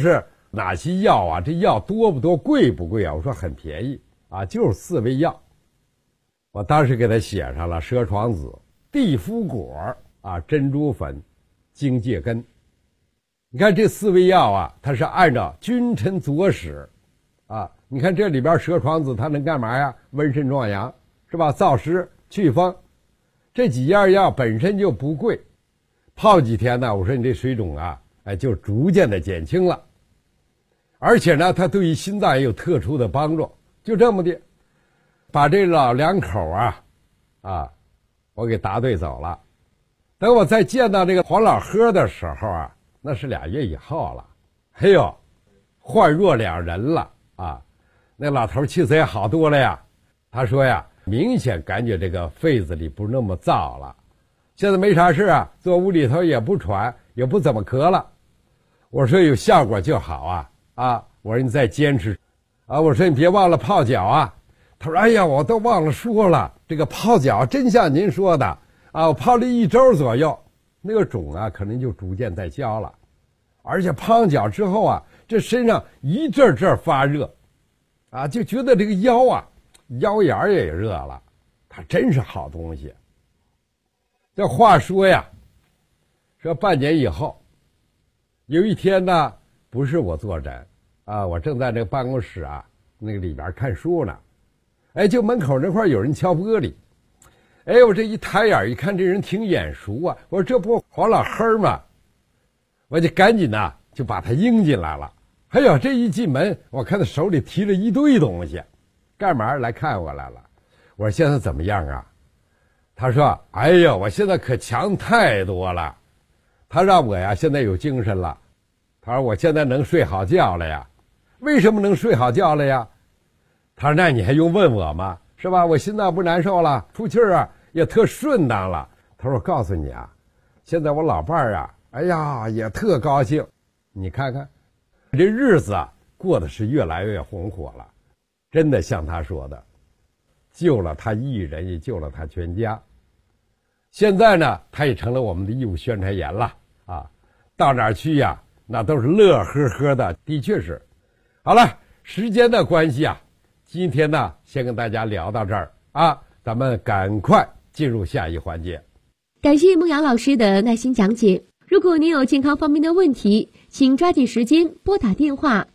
哪些药啊？这药多不多？贵不贵啊？我说很便宜啊，就是4味药。我当时给他写上了蛇床子、地肤果啊、珍珠粉、荆芥根。你看这4味药啊，它是按照君臣佐使啊。你看这里边蛇床子它能干嘛呀？温肾壮阳是吧？燥湿祛风。这几样药本身就不贵，泡几天呢，我说你这水肿啊，就逐渐的减轻了。而且呢，它对于心脏也有特殊的帮助。就这么的，把这老两口啊，我给答对走了。等我再见到这个黄老喝的时候啊，那是2月以后了。哎呦，焕若两人了啊！那老头气色也好多了呀。他说呀，明显感觉这个肺子里不是那么燥了，现在没啥事啊，坐屋里头也不喘，也不怎么咳了。我说有效果就好啊！我说你再坚持啊！我说你别忘了泡脚啊！他说哎呀，我都忘了说了，这个泡脚真像您说的啊！我泡了1周左右，那个肿啊可能就逐渐在消了，而且泡完脚之后啊，这身上一阵阵发热啊，就觉得这个腰眼也热了，它真是好东西。这话说呀，说半年以后，有一天呢，不是我坐诊啊，我正在这个办公室啊，那个里边看书呢，就门口那块有人敲玻璃，我这一抬眼一看，这人挺眼熟啊，我说这不黄老黑吗？我就赶紧呢就把他迎进来了。哎呦，这一进门，我看他手里提着一堆东西。干嘛来看我来了？我说现在怎么样啊？他说哎呀，我现在可强太多了。他让我呀现在有精神了。他说我现在能睡好觉了呀。为什么能睡好觉了呀？他说那你还用问我吗？是吧？我心脏不难受了，出气啊也特顺当了。他说我告诉你啊，现在我老伴儿啊，哎呀也特高兴。你看看这日子啊过得是越来越红火了。真的像他说的，救了他一人，也救了他全家。现在呢，他也成了我们的义务宣传员了啊！到哪儿去呀，那都是乐呵呵的，的确是。好了，时间的关系啊，今天呢，先跟大家聊到这儿啊，咱们赶快进入下一环节。 感谢孟瑶老师的耐心讲解。如果您有健康方面的问题，请抓紧时间拨打电话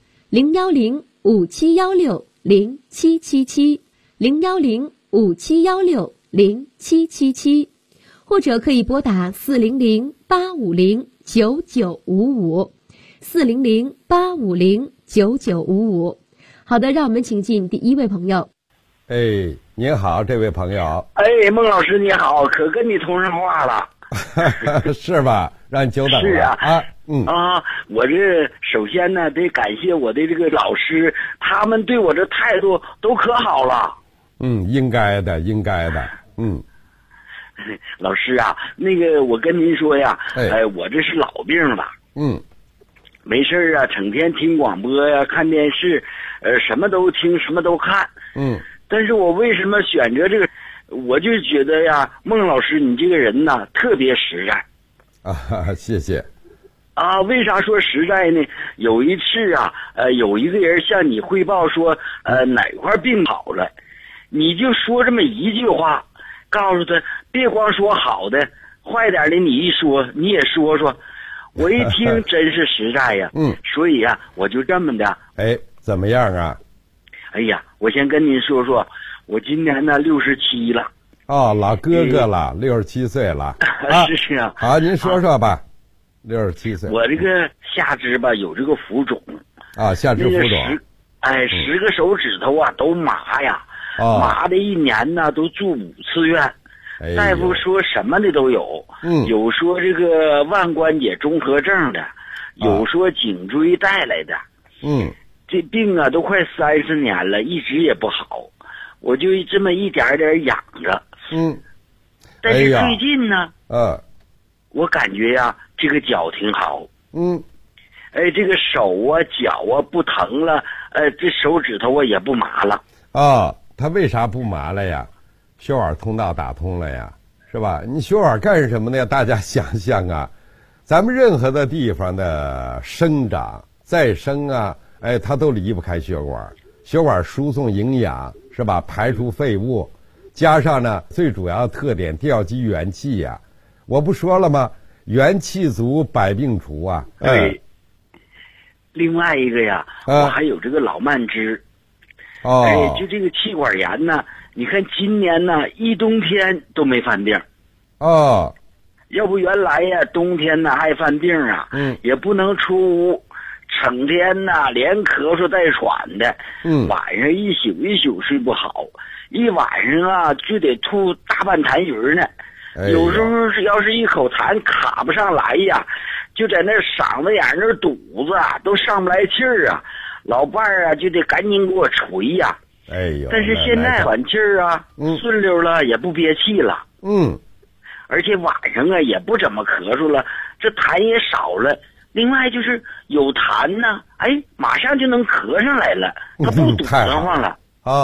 010-5716-0777，010-5716-0777，或者可以拨打400-850-9955，400-850-9955。好的，让我们请进第一位朋友。 您好，这位朋友。 孟老师你好，可跟你通上话了。 是吧？让你久等了。 是啊，我这首先呢得感谢我的这个老师，他们对我这态度都可好了。 应该的。 老师啊，那个我跟您说呀，我这是老病了。没事啊，整天听广播呀，看电视，什么都听，什么都看。但是我为什么选择这个？我就觉得呀，孟老师你这个人呢特别实在。 谢谢。 为啥说实在呢？有一次啊，有一个人向你汇报说，哪块病好了，你就说这么一句话，告诉他别光说好的，坏点的你一说，你也说说。我一听真是实在呀。所以呀，我就这么的。 怎么样啊？ 哎呀，我先跟您说说，我今年呢67了。 老哥哥了，67岁了。 是啊。 好，您说说吧。67岁。 我这个下肢吧有这个浮肿。 下肢浮肿。 10个手指头啊都麻呀，麻的一年呢都住5次院。大夫说什么的都有，有说这个腕关节综合症的，有说颈椎带来的。这病啊都快30年了，一直也不好，我就这么一点点养着。但是最近呢，我感觉呀，这个脚挺好。这个手啊脚啊不疼了，这手指头啊也不麻了。 他为啥不麻了呀？血管通道打通了呀，是吧？你血管干什么呢？大家想想啊，咱们任何的地方的生长再生啊，它都离不开血管。血管输送营养是吧？排出废物，加上呢最主要的特点调集元气呀。我不说了吗？元气足，百病除啊。 对。另外一个呀，我还有这个老慢支。就这个气管炎呢，你看今年呢一冬天都没犯病。要不原来呀冬天呢还犯病啊，也不能出屋，成天呢连咳嗽带喘的，晚上一宿一宿睡不好，一晚上啊就得吐大半痰盂呢。有时候要是一口痰卡不上来呀，就在那嗓子眼那堵子啊，都上不来气儿啊。老伴儿啊就得赶紧给我捶呀。但是现在喘气儿啊，顺溜了，也不憋气了。而且晚上啊也不怎么咳嗽了，这痰也少了。另外就是有痰呢，马上就能咳上来了，它不堵得慌了。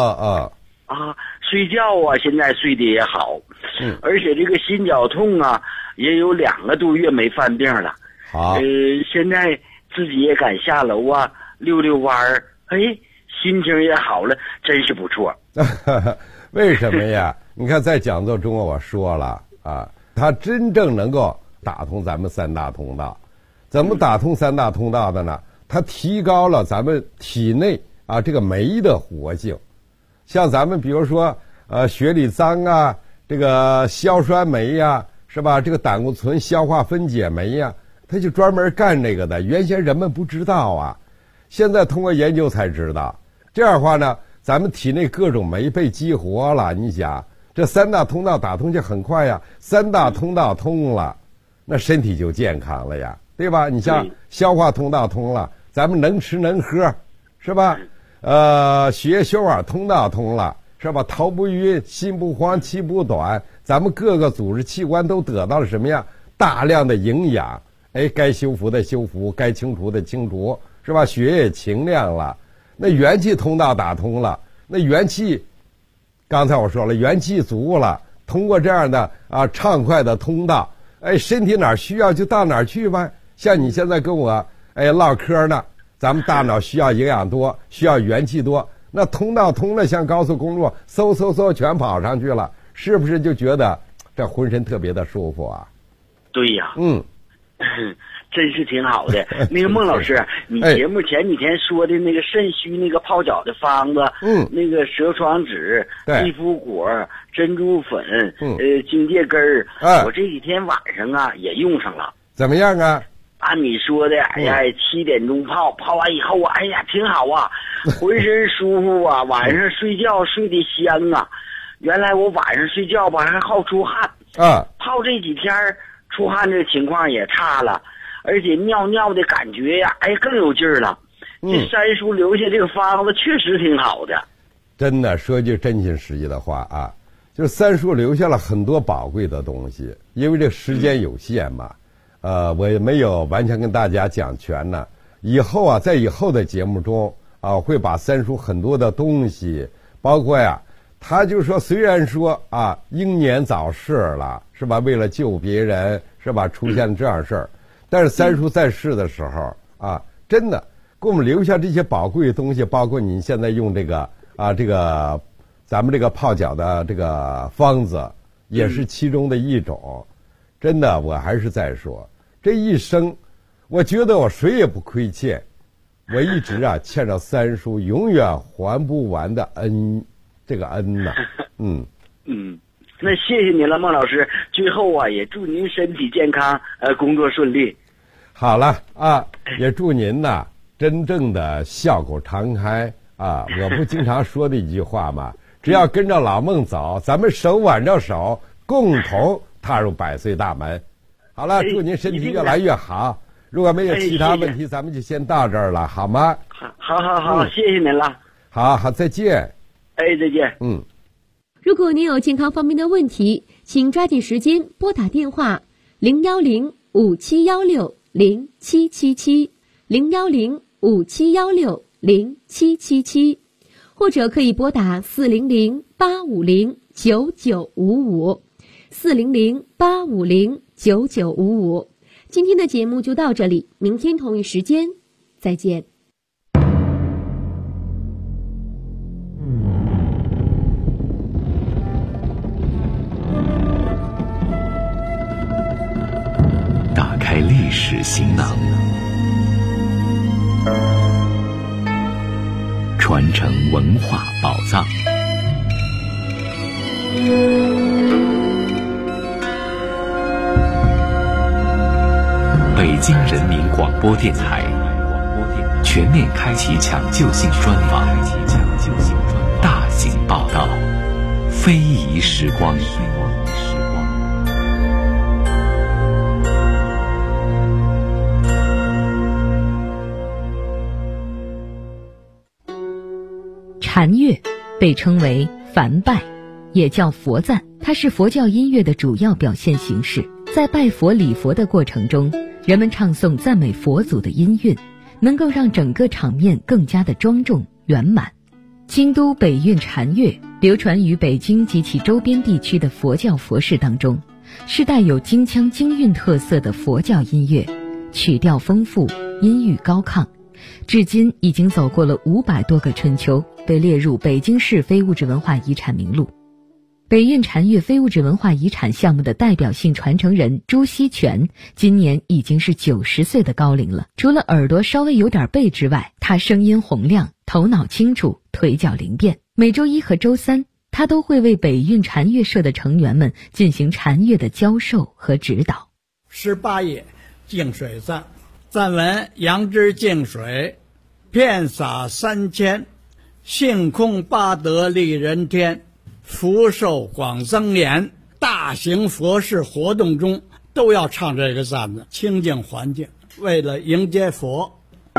睡觉啊现在睡得也好，而且这个心绞痛啊也有2个多月没犯病了。现在自己也敢下楼啊溜溜弯儿，心情也好了，真是不错。 为什么呀？你看在讲座中我说了啊，它真正能够打通咱们3大通道。怎么打通3大通道的呢？它提高了咱们体内啊这个酶的活性。像咱们比如说血里脏啊，这个硝酸酶呀，是吧？这个胆固醇消化分解酶呀，它就专门干这个的。原先人们不知道啊，现在通过研究才知道。这样的话呢，咱们体内各种酶被激活了。你想，这3大通道打通就很快呀，3大通道通了，那身体就健康了呀，对吧？你像消化通道通了，咱们能吃能喝，是吧？血液血管通道通了，是吧？头不晕，心不慌，气不短，咱们各个组织器官都得到了什么呀？大量的营养，该修复的修复，该清除的清除，是吧？血液清亮了，那元气通道打通了，那元气，刚才我说了，元气足了，通过这样的畅快的通道，身体哪需要就到哪去吧。像你现在跟我唠嗑呢。咱们大脑需要营养多，需要元气多，那通道通了，像高速公路，嗖全跑上去了，是不是就觉得这浑身特别的舒服啊？ 对呀，真是挺好的。那个孟老师，你节目前几天说的那个肾虚那个泡脚的方子，那个蛇床子、地肤果、珍珠粉、荆芥根儿，我这几天晚上啊也用上了。 怎么样啊？ 按你说的，7点钟泡完以后啊，挺好啊，浑身舒服啊，晚上睡觉睡得香啊。原来我晚上睡觉吧还好出汗泡这几天出汗这情况也差了，而且尿的感觉呀，更有劲儿了。这三叔留下这个方子确实挺好的。 真的，说句真心实意的话啊，就是三叔留下了很多宝贵的东西，因为这时间有限嘛。我也没有完全跟大家讲全呢。以后啊，在以后的节目中啊，会把三叔很多的东西，包括呀，他就说，虽然说啊，英年早逝了，是吧？为了救别人，是吧？出现这样事儿，但是三叔在世的时候啊，真的给我们留下这些宝贵的东西，包括您现在用这个咱们这个泡脚的这个方子，也是其中的一种。真的，我还是在说。这一生，我觉得我谁也不亏欠，我一直欠着三叔永远还不完的恩，这个恩呐， 那谢谢您了，孟老师。最后啊，也祝您身体健康，工作顺利。 好了啊，也祝您呐真正的笑口常开啊！我不经常说的一句话嘛，只要跟着老孟走，咱们手挽着手，共同踏入100岁大门。好了，祝您身体越来越好。如果没有其他问题，咱们就先到这儿了，好吗？ 好，谢谢您了。 好，再见。 再见。 如果您有健康方面的问题，请抓紧时间拨打电话010-5716-0777 010-5716-0777，或者可以拨打400-850-9955 400-850-9955。今天的节目就到这里，明天同一时间再见。 打开历史行囊，传承文化宝藏。北京人民广播电台全面开启抢救性专访，大型报道，非遗时光。 禅乐被称为梵拜，也叫佛赞，它是佛教音乐的主要表现形式。在拜佛礼佛的过程中，人们唱诵赞美佛祖的音韵，能够让整个场面更加的庄重圆满。京都北韵禅乐流传于北京及其周边地区的佛教佛事当中，是带有京腔京韵特色的佛教音乐，曲调丰富，音域高亢，至今已经走过了500多个春秋，被列入北京市非物质文化遗产名录。北韵禅乐非物质文化遗产项目的代表性传承人朱锡全今年已经是90岁的高龄了。除了耳朵稍微有点背之外，他声音洪亮，头脑清楚，腿脚灵便。每周一和周三，他都会为北韵禅乐社的成员们进行禅乐的教授和指导。 18页净水赞，赞文：杨枝净水，遍洒3000，性空八德利人天，福寿广增延。大型佛事活动中都要唱这个赞子，清净环境，为了迎接佛。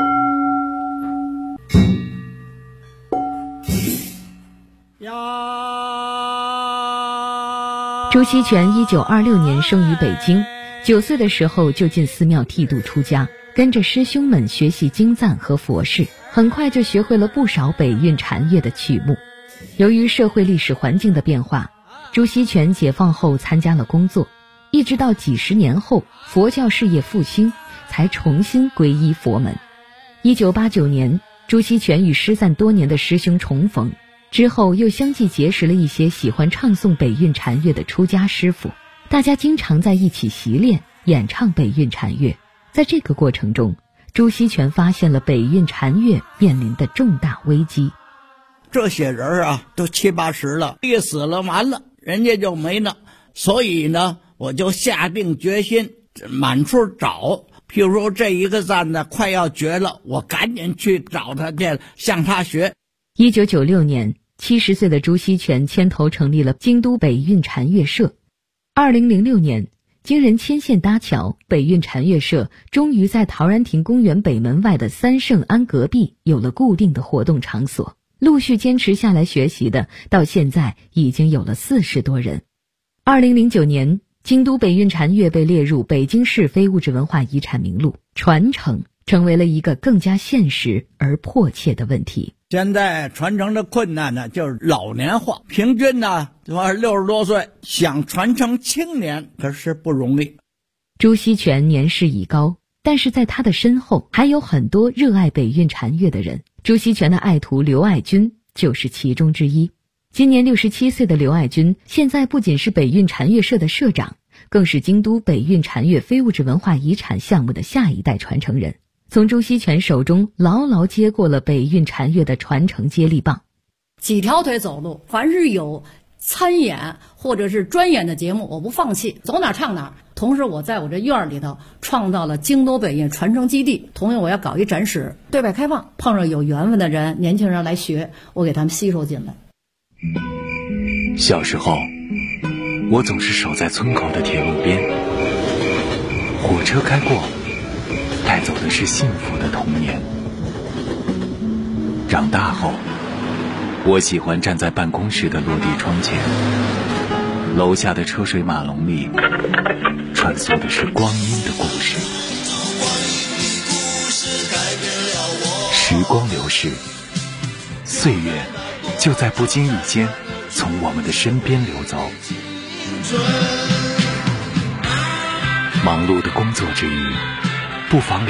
朱锡全1926年生于北京，9岁的时候就进寺庙剃度出家，跟着师兄们学习经赞和佛事，很快就学会了不少北韵禅乐的曲目。由于社会历史环境的变化，朱锡全解放后参加了工作，一直到几十年后佛教事业复兴，才重新皈依佛门。1989年，朱锡全与失散多年的师兄重逢，之后又相继结识了一些喜欢唱诵北韵禅乐的出家师傅，大家经常在一起习练演唱北韵禅乐。在这个过程中，朱锡全发现了北韵禅乐面临的重大危机。 这些人啊，都70、80了，一死了完了，人家就没了。所以呢，我就下定决心满处找。譬如说这一个赞呢快要绝了，我赶紧去找他去，向他学。 1996年，70岁的朱锡全牵头成立了京都北韵禅乐社。2006年，经人牵线搭桥，北韵禅乐社终于在陶然亭公园北门外的三圣庵隔壁有了固定的活动场所。陆续坚持下来学习的，到现在已经有了40多人。2009年，京都北韵禅乐被列入北京市非物质文化遗产名录，传承成为了一个更加现实而迫切的问题。 现在传承的困难呢，就是老年化，平均呢60多岁，想传承青年可是不容易。 朱锡全年事已高，但是在他的身后还有很多热爱北韵禅乐的人。朱锡全的爱徒刘爱军就是其中之一。今年67岁的刘爱军，现在不仅是北韵禅乐社的社长，更是京都北韵禅乐非物质文化遗产项目的下一代传承人，从朱锡全手中牢牢接过了北韵禅乐的传承接力棒。 几条腿走路，凡是有参演或者是专演的节目，我不放弃，走哪唱哪。同时我在我这院里头创造了京都北韵传承基地，同时我要搞一展示，对外开放，碰上有缘分的人，年轻人来学，我给他们吸收进来。 小时候我总是守在村口的铁路边，火车开过，带走的是幸福的童年。长大后，我喜欢站在办公室的落地窗前，楼下的车水马龙里穿梭的是光阴的故事。时光流逝，岁月就在不经意间从我们的身边流走。忙碌的工作之余，不妨